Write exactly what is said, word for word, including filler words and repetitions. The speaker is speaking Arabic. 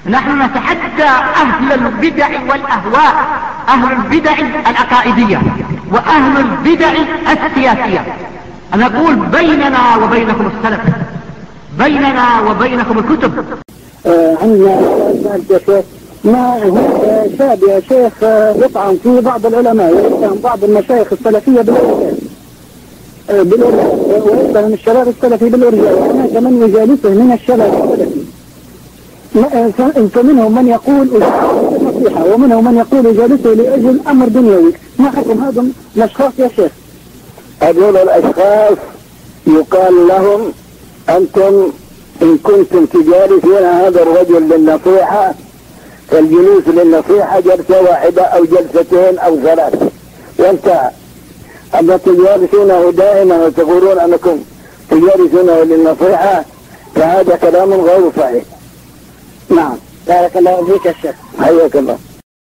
نحن نتحدى أهل البدع والأهواء، أهل البدع العقائدية وأهل البدع السياسية. نقول بيننا وبينكم السلف، بيننا وبينكم الكتب. عندنا يا شيخ ما هو شاب يا شيخ يطعن في بعض العلماء ويتهم بعض المشايخ السلفية بالإرجاء بالإرجاء ويتهم الشباب السلفي بالإرجاء، وهناك من يجالسه من الشباب السلفي، فمنهم من يقول نصيحة ومنهم من يقول يجالسه لأجل أمر دنيوي. ما حكم هذا الأشخاص يا شيخ؟ هذول الأشخاص يقال لهم أنتم إن كنتم تجالسون هذا الرجل للنصيحة فالجلوس للنصيحة جلسة واحدة أو جلستين أو ثلاث وانتهى. أما تجالسونه دائما وتقولون أنكم تجالسونه للنصيحة فهذا كلام غير صحيح. نعم. بارك الله فيك يا شيخ. حياك الله.